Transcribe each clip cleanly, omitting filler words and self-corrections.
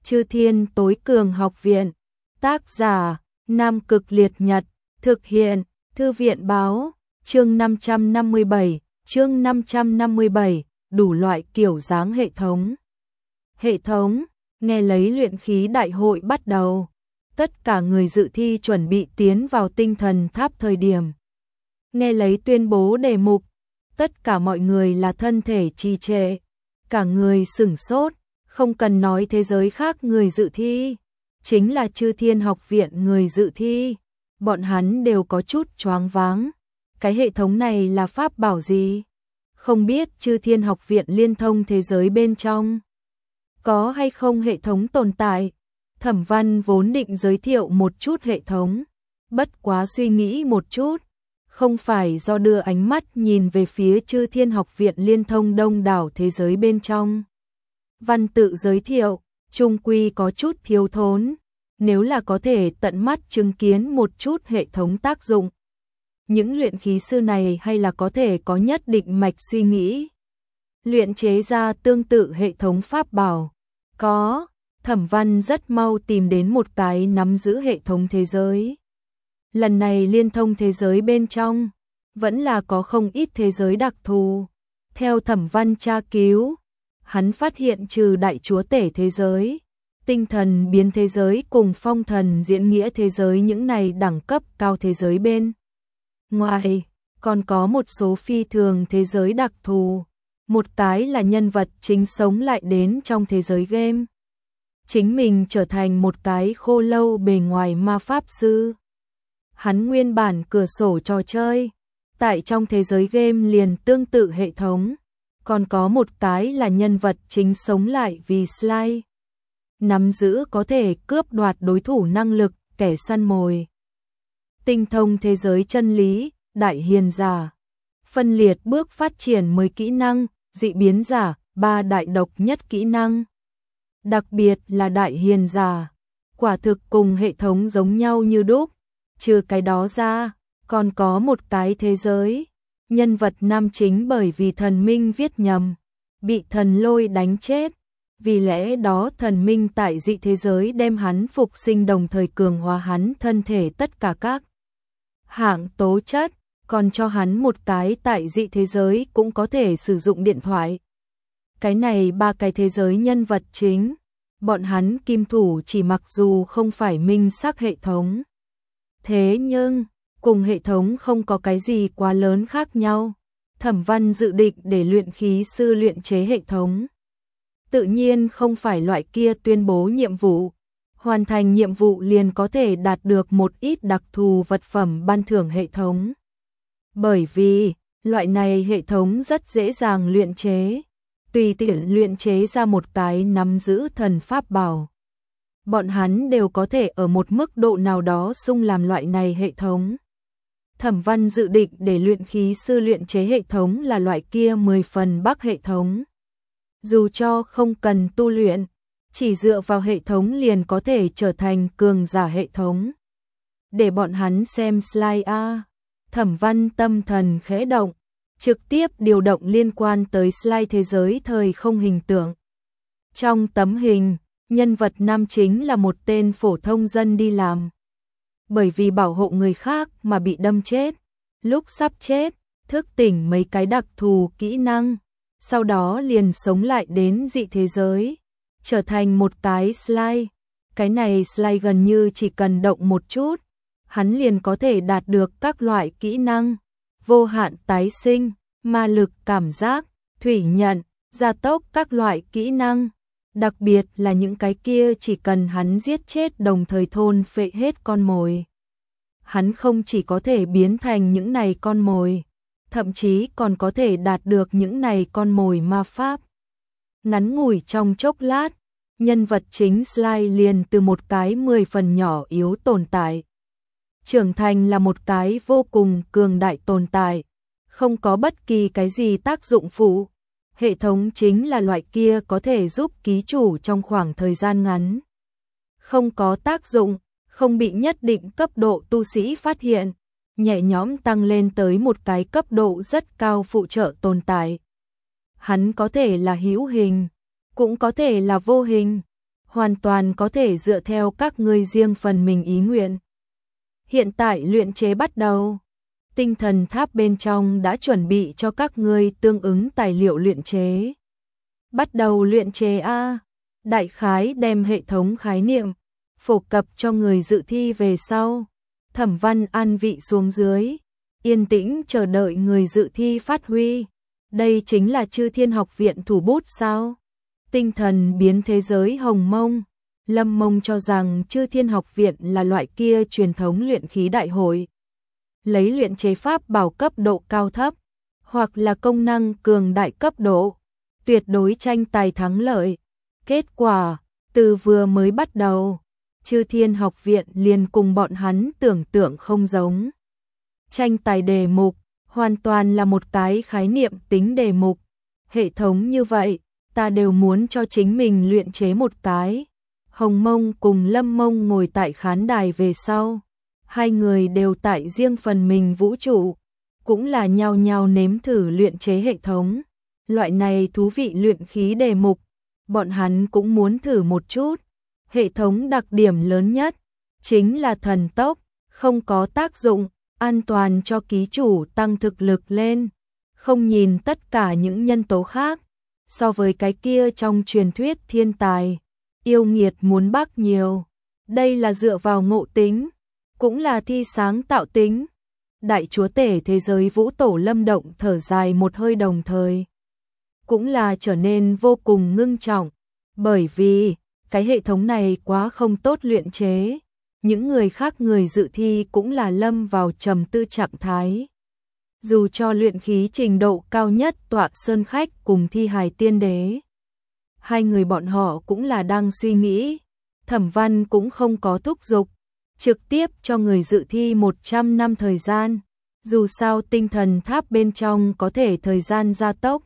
Chư Thiên Tối Cường Học Viện. Tác giả: Nam Cực Liệt Nhật. Thực hiện: Thư viện báo. Chương 557, đủ loại kiểu dáng hệ thống. Hệ thống, nghe lấy luyện khí đại hội bắt đầu. Tất cả người dự thi chuẩn bị tiến vào tinh thần tháp thời điểm. Nghe lấy tuyên bố đề mục, tất cả mọi người là thân thể trì trệ. Cả người sửng sốt, không cần nói thế giới khác người dự thi. Chính là Chư Thiên Học Viện người dự thi. Bọn hắn đều có chút choáng váng. Cái hệ thống này là pháp bảo gì? Không biết Chư Thiên Học Viện liên thông thế giới bên trong có hay không hệ thống tồn tại. Thẩm Văn vốn định giới thiệu một chút hệ thống, bất quá suy nghĩ một chút, không phải do đưa ánh mắt nhìn về phía Chư Thiên Học Viện liên thông đông đảo thế giới bên trong. Văn tự giới thiệu, chung quy có chút thiếu thốn, nếu là có thể tận mắt chứng kiến một chút hệ thống tác dụng. Những luyện khí sư này hay là có thể có nhất định mạch suy nghĩ, luyện chế ra tương tự hệ thống pháp bảo. Có, Thẩm Văn rất mau tìm đến một cái nắm giữ hệ thống thế giới. Lần này liên thông thế giới bên trong, vẫn là có không ít thế giới đặc thù. Theo Thẩm Văn tra cứu, hắn phát hiện trừ đại chúa tể thế giới, tinh thần biến thế giới cùng phong thần diễn nghĩa thế giới những này đẳng cấp cao thế giới bên ngoài, còn có một số phi thường thế giới đặc thù. Một cái là nhân vật chính sống lại đến trong thế giới game. Chính mình trở thành một cái khô lâu bề ngoài ma pháp sư. Hắn nguyên bản cửa sổ trò chơi, tại trong thế giới game liền tương tự hệ thống. Còn có một cái là nhân vật chính sống lại vì Sly. Nắm giữ có thể cướp đoạt đối thủ năng lực, kẻ săn mồi. Tinh thông thế giới chân lý, đại hiền giả. Phân liệt bước phát triển 10 kỹ năng, dị biến giả, 3 đại độc nhất kỹ năng. Đặc biệt là đại hiền giả, quả thực cùng hệ thống giống nhau như đúc. Trừ cái đó ra, còn có một cái thế giới. Nhân vật nam chính bởi vì thần minh viết nhầm, bị thần lôi đánh chết. Vì lẽ đó thần minh tại dị thế giới đem hắn phục sinh, đồng thời cường hóa hắn thân thể tất cả các hạng tố chất, còn cho hắn một cái tại dị thế giới cũng có thể sử dụng điện thoại. Cái này 3 cái thế giới nhân vật chính, bọn hắn kim thủ chỉ mặc dù không phải minh xác hệ thống, thế nhưng cùng hệ thống không có cái gì quá lớn khác nhau. Thẩm Văn dự định để luyện khí sư luyện chế hệ thống. Tự nhiên không phải loại kia tuyên bố nhiệm vụ, hoàn thành nhiệm vụ liền có thể đạt được một ít đặc thù vật phẩm ban thưởng hệ thống. Bởi vì, loại này hệ thống rất dễ dàng luyện chế, tùy tiện luyện chế ra một cái nắm giữ thần pháp bảo. Bọn hắn đều có thể ở một mức độ nào đó sung làm loại này hệ thống. Thẩm Văn dự định để luyện khí sư luyện chế hệ thống là loại kia 10 phần bắc hệ thống. Dù cho không cần tu luyện, chỉ dựa vào hệ thống liền có thể trở thành cường giả hệ thống. Để bọn hắn xem slide A. Thẩm Văn tâm thần khẽ động, trực tiếp điều động liên quan tới slide thế giới thời không hình tượng. Trong tấm hình, nhân vật nam chính là một tên phổ thông dân đi làm. Bởi vì bảo hộ người khác mà bị đâm chết. Lúc sắp chết, thức tỉnh mấy cái đặc thù kỹ năng, sau đó liền sống lại đến dị thế giới, trở thành một cái slide. Cái này slide gần như chỉ cần động một chút, hắn liền có thể đạt được các loại kỹ năng, vô hạn tái sinh, ma lực cảm giác, thủy nhận, gia tốc các loại kỹ năng. Đặc biệt là những cái kia chỉ cần hắn giết chết đồng thời thôn phệ hết con mồi. Hắn không chỉ có thể biến thành những này con mồi, thậm chí còn có thể đạt được những này con mồi ma pháp. Ngắn ngủi trong chốc lát, nhân vật chính Sly liền từ một cái 10 phần nhỏ yếu tồn tại, trưởng thành là một cái vô cùng cường đại tồn tại, không có bất kỳ cái gì tác dụng phụ. Hệ thống chính là loại kia có thể giúp ký chủ trong khoảng thời gian ngắn không có tác dụng, không bị nhất định cấp độ tu sĩ phát hiện, nhẹ nhõm tăng lên tới một cái cấp độ rất cao phụ trợ tồn tại. Hắn có thể là hữu hình, cũng có thể là vô hình, hoàn toàn có thể dựa theo các ngươi riêng phần mình ý nguyện. Hiện tại luyện chế bắt đầu. Tinh thần tháp bên trong đã chuẩn bị cho các ngươi tương ứng tài liệu luyện chế. Bắt đầu luyện chế a. Đại khái đem hệ thống khái niệm phổ cập cho người dự thi về sau. Thẩm Văn an vị xuống dưới, yên tĩnh chờ đợi người dự thi phát huy. Đây chính là Chư Thiên Học viện thủ bút sao? Tinh thần biến thế giới hồng mông. Lâm Mông cho rằng Chư Thiên Học viện là loại kia truyền thống luyện khí đại hội. Lấy luyện chế pháp bảo cấp độ cao thấp, hoặc là công năng cường đại cấp độ, tuyệt đối tranh tài thắng lợi. Kết quả, từ vừa mới bắt đầu, Chư Thiên Học viện liền cùng bọn hắn tưởng tượng không giống. Tranh tài đề mục, hoàn toàn là một cái khái niệm tính đề mục. Hệ thống như vậy, ta đều muốn cho chính mình luyện chế một cái. Hồng Mông cùng Lâm Mông ngồi tại khán đài về sau. Hai người đều tại riêng phần mình vũ trụ, cũng là nhao nhao nếm thử luyện chế hệ thống. Loại này thú vị luyện khí đề mục, bọn hắn cũng muốn thử một chút. Hệ thống đặc điểm lớn nhất chính là thần tốc, không có tác dụng, an toàn cho ký chủ tăng thực lực lên, không nhìn tất cả những nhân tố khác. So với cái kia trong truyền thuyết thiên tài, yêu nghiệt muốn bắc nhiều. Đây là dựa vào ngộ tính, cũng là thi sáng tạo tính. Đại chúa tể thế giới Vũ Tổ Lâm Động thở dài một hơi đồng thời. Cũng là trở nên vô cùng ngưng trọng, bởi vì cái hệ thống này quá không tốt luyện chế. Những người khác người dự thi cũng là lâm vào trầm tư trạng thái. Dù cho luyện khí trình độ cao nhất Tọa Sơn Khách cùng Thi Hài Tiên Đế, hai người bọn họ cũng là đang suy nghĩ. Thẩm Văn cũng không có thúc giục, trực tiếp cho người dự thi 100 năm thời gian. Dù sao tinh thần tháp bên trong có thể thời gian gia tốc.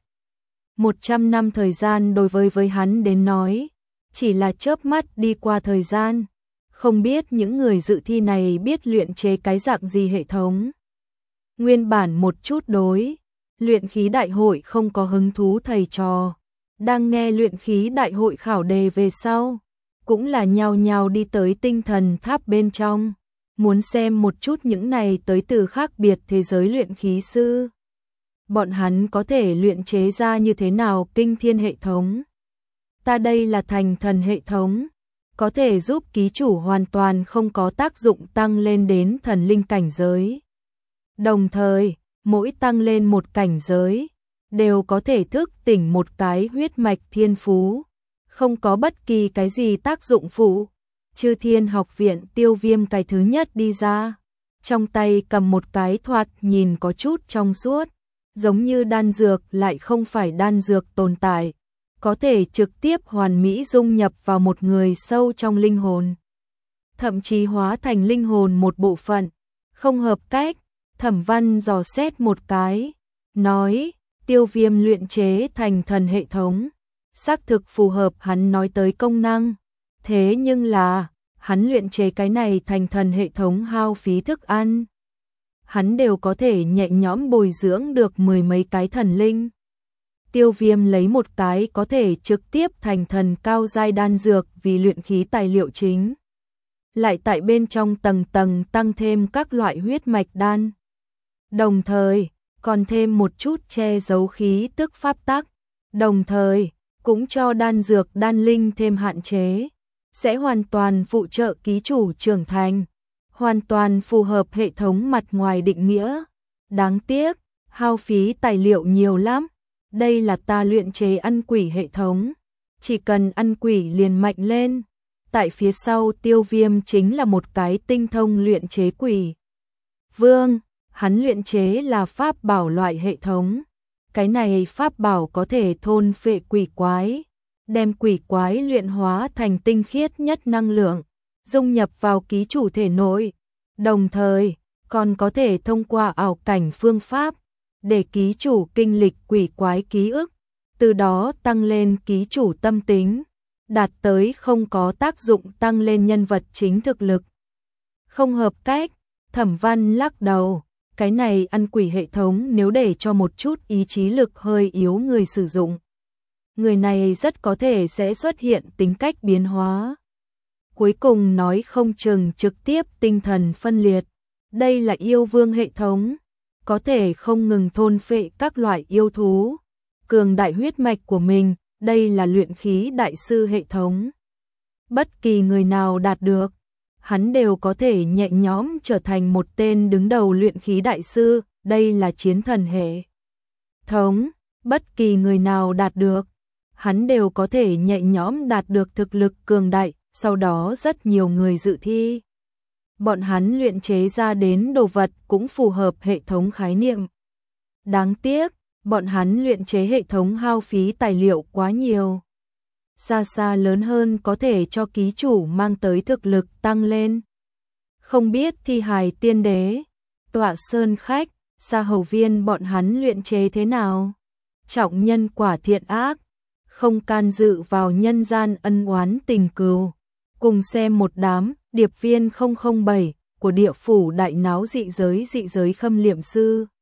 100 năm thời gian đối với hắn đến nói, chỉ là chớp mắt đi qua thời gian. Không biết những người dự thi này biết luyện chế cái dạng gì hệ thống. Nguyên bản một chút đối luyện khí đại hội không có hứng thú thầy trò, đang nghe luyện khí đại hội khảo đề về sau, cũng là nhao nhao đi tới tinh thần tháp bên trong, muốn xem một chút những này tới từ khác biệt thế giới luyện khí sư. Bọn hắn có thể luyện chế ra như thế nào kinh thiên hệ thống. Ta đây là thành thần hệ thống, có thể giúp ký chủ hoàn toàn không có tác dụng tăng lên đến thần linh cảnh giới. Đồng thời, mỗi tăng lên một cảnh giới, đều có thể thức tỉnh một cái huyết mạch thiên phú, không có bất kỳ cái gì tác dụng phụ. Chư Thiên Học viện Tiêu Viêm cái thứ nhất đi ra, trong tay cầm một cái thoạt nhìn có chút trong suốt, giống như đan dược lại không phải đan dược tồn tại, có thể trực tiếp hoàn mỹ dung nhập vào một người sâu trong linh hồn, thậm chí hóa thành linh hồn một bộ phận. Không hợp cách. Thẩm Văn dò xét một cái, nói, Tiêu Viêm luyện chế thành thần hệ thống, xác thực phù hợp hắn nói tới công năng. Thế nhưng là, hắn luyện chế cái này thành thần hệ thống hao phí thức ăn. Hắn đều có thể nhẹ nhõm bồi dưỡng được mười mấy cái thần linh. Tiêu Viêm lấy một cái có thể trực tiếp thành thần cao giai đan dược vì luyện khí tài liệu chính. Lại tại bên trong tầng tầng tăng thêm các loại huyết mạch đan. Đồng thời, còn thêm một chút che giấu khí tức pháp tắc. Đồng thời, cũng cho đan dược đan linh thêm hạn chế. Sẽ hoàn toàn phụ trợ ký chủ trưởng thành. Hoàn toàn phù hợp hệ thống mặt ngoài định nghĩa. Đáng tiếc, hao phí tài liệu nhiều lắm. Đây là ta luyện chế ăn quỷ hệ thống. Chỉ cần ăn quỷ liền mạnh lên. Tại phía sau Tiêu Viêm chính là một cái tinh thông luyện chế quỷ vương. Hắn luyện chế là pháp bảo loại hệ thống. Cái này pháp bảo có thể thôn phệ quỷ quái, đem quỷ quái luyện hóa thành tinh khiết nhất năng lượng, dung nhập vào ký chủ thể nội. Đồng thời, còn có thể thông qua ảo cảnh phương pháp, để ký chủ kinh lịch quỷ quái ký ức, từ đó tăng lên ký chủ tâm tính, đạt tới không có tác dụng tăng lên nhân vật chính thực lực. Không hợp cách. Thẩm Văn lắc đầu. Cái này ăn quỷ hệ thống nếu để cho một chút ý chí lực hơi yếu người sử dụng, người này rất có thể sẽ xuất hiện tính cách biến hóa. Cuối cùng nói không chừng trực tiếp tinh thần phân liệt. Đây là yêu vương hệ thống, có thể không ngừng thôn phệ các loại yêu thú, cường đại huyết mạch của mình, đây là luyện khí đại sư hệ thống. Bất kỳ người nào đạt được, hắn đều có thể nhẹ nhõm trở thành một tên đứng đầu luyện khí đại sư, đây là chiến thần hệ thống. Bất kỳ người nào đạt được, hắn đều có thể nhẹ nhõm đạt được thực lực cường đại, sau đó rất nhiều người dự thi. Bọn hắn luyện chế ra đến đồ vật cũng phù hợp hệ thống khái niệm. Đáng tiếc, bọn hắn luyện chế hệ thống hao phí tài liệu quá nhiều. Xa xa lớn hơn có thể cho ký chủ mang tới thực lực tăng lên. Không biết thi hài tiên đế, tọa sơn khách, Sa Hầu Viên bọn hắn luyện chế thế nào? Trọng nhân quả thiện ác, không can dự vào nhân gian ân oán tình cừu. Cùng xem một đám điệp viên 007 của địa phủ đại náo dị giới khâm liệm sư.